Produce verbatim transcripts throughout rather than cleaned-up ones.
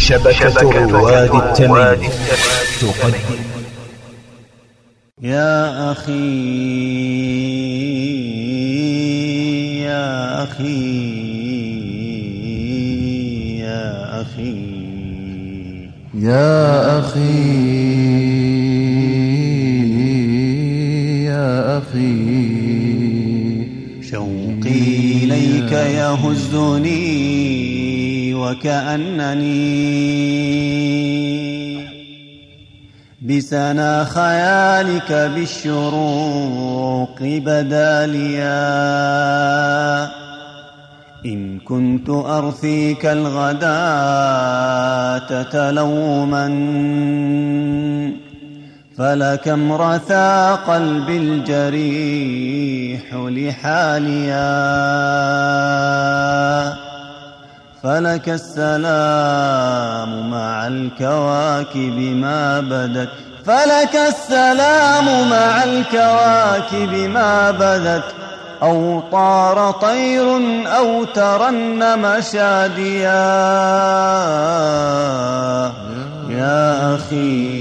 شبكة رواد التميم تقدم. يا أخي يا أخي يا أخي يا أخي يا أخي شوقي إليك يهزني وكأنني بسنا خيالك بالشروق بداليا. إن كنت أرثيك الغداة تلوما فلكم رثى قلبي الجريح لحاليا. فلك السلام مع الكواكب ما بدت فلك السلام مع الكواكب ما بدت أو طار طير أو ترنم شاديا. يا أخي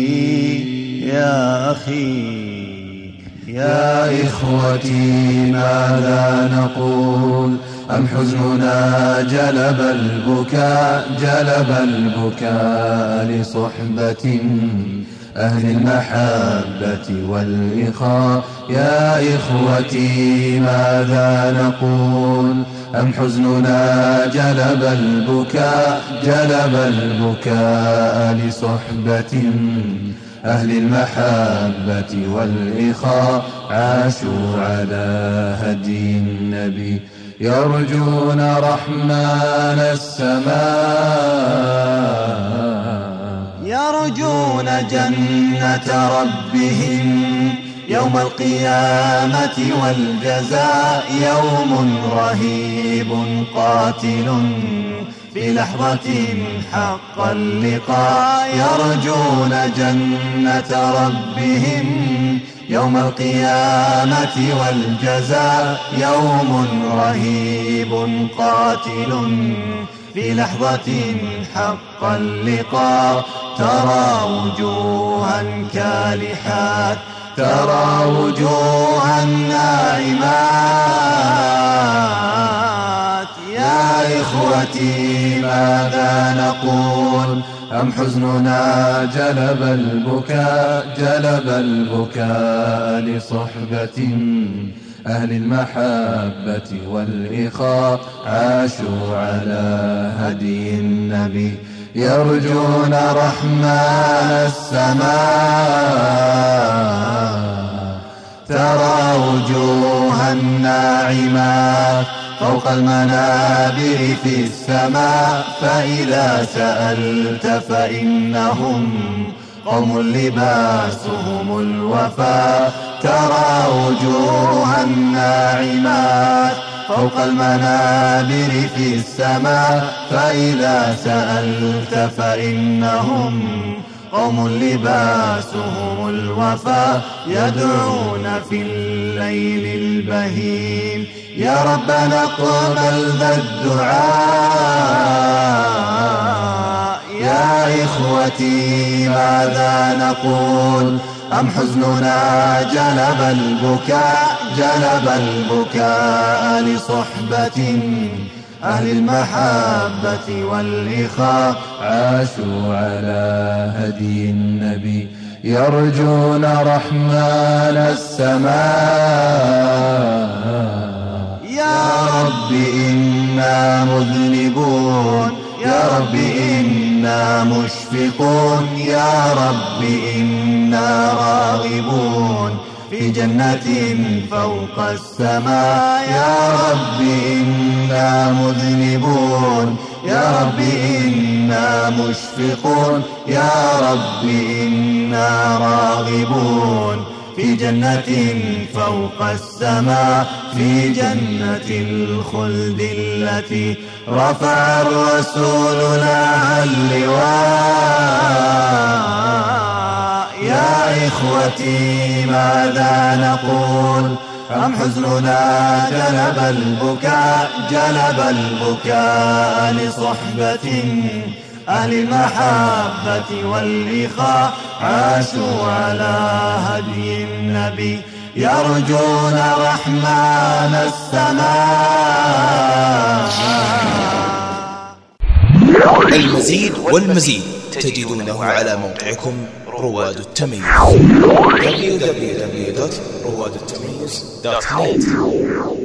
يا أخي يا إخوتي ماذا نقول أم حزننا جلب البكاء جلب البكاء لصحبة أهل المحبة والإخاء. يا إخوتي ماذا نقول أم حزننا جلب البكاء جلب البكاء لصحبة أهل المحبة والإخاء. عاشوا على هدي النبي يرجون رحمن السماء يرجون جنة ربهم يوم القيامة والجزاء. يوم رهيب قاتل في لحظة حق اللقاء. يرجون جنة ربهم يوم القيامة والجزاء. يوم رهيب قاتل في لحظة حق اللقاء. ترى وجوها كالحات ترى وجوها ناعمات. يا إخوتي ماذا نقول أم حزننا جلب البكاء جلب البكاء لصحبة أهل المحبة والإخاء. عاشوا على هدي النبي يرجون رحمن السماء. ترى وجوها ناعمات فوق المنابر في السماء. فإذا سألت فإنهم قوم لباسهم الوفاء. ترى وجوها ناعمات فوق المنابر في السماء. فإذا سألت فإنهم قوم لباسهم الوفاء. يدعون في الليل البهيم يا ربنا اقبل ذا الدعاء. يا إخوتي ماذا نقول أم حزننا جلب البكاء جلب البكاء لصحبة أهل المحبة والإخاء. عاشوا على هدي النبي يرجون رحمن السماء. يا رب إنا مذنبون يا رب إنا مشفقون يا رب إنا راغبون في جنة فوق السماء. يا رب إنا مذنبون يا رب إنا مشفقون يا رب إنا راغبون في جنة فوق السماء. في جنة الخلد التي رفع الرسول لها اللواء. يا إخوتي ماذا نقول أم حزننا جلب البكاء جلب البكاء لصحبة أهل المحبة والإخاء عاشوا على هدي النبي يرجون رحمن السماء. المزيد والمزيد تجدونه على موقعكم رواد التميز دبليو دبليو دبليو دوت رواد التميز دوت نت.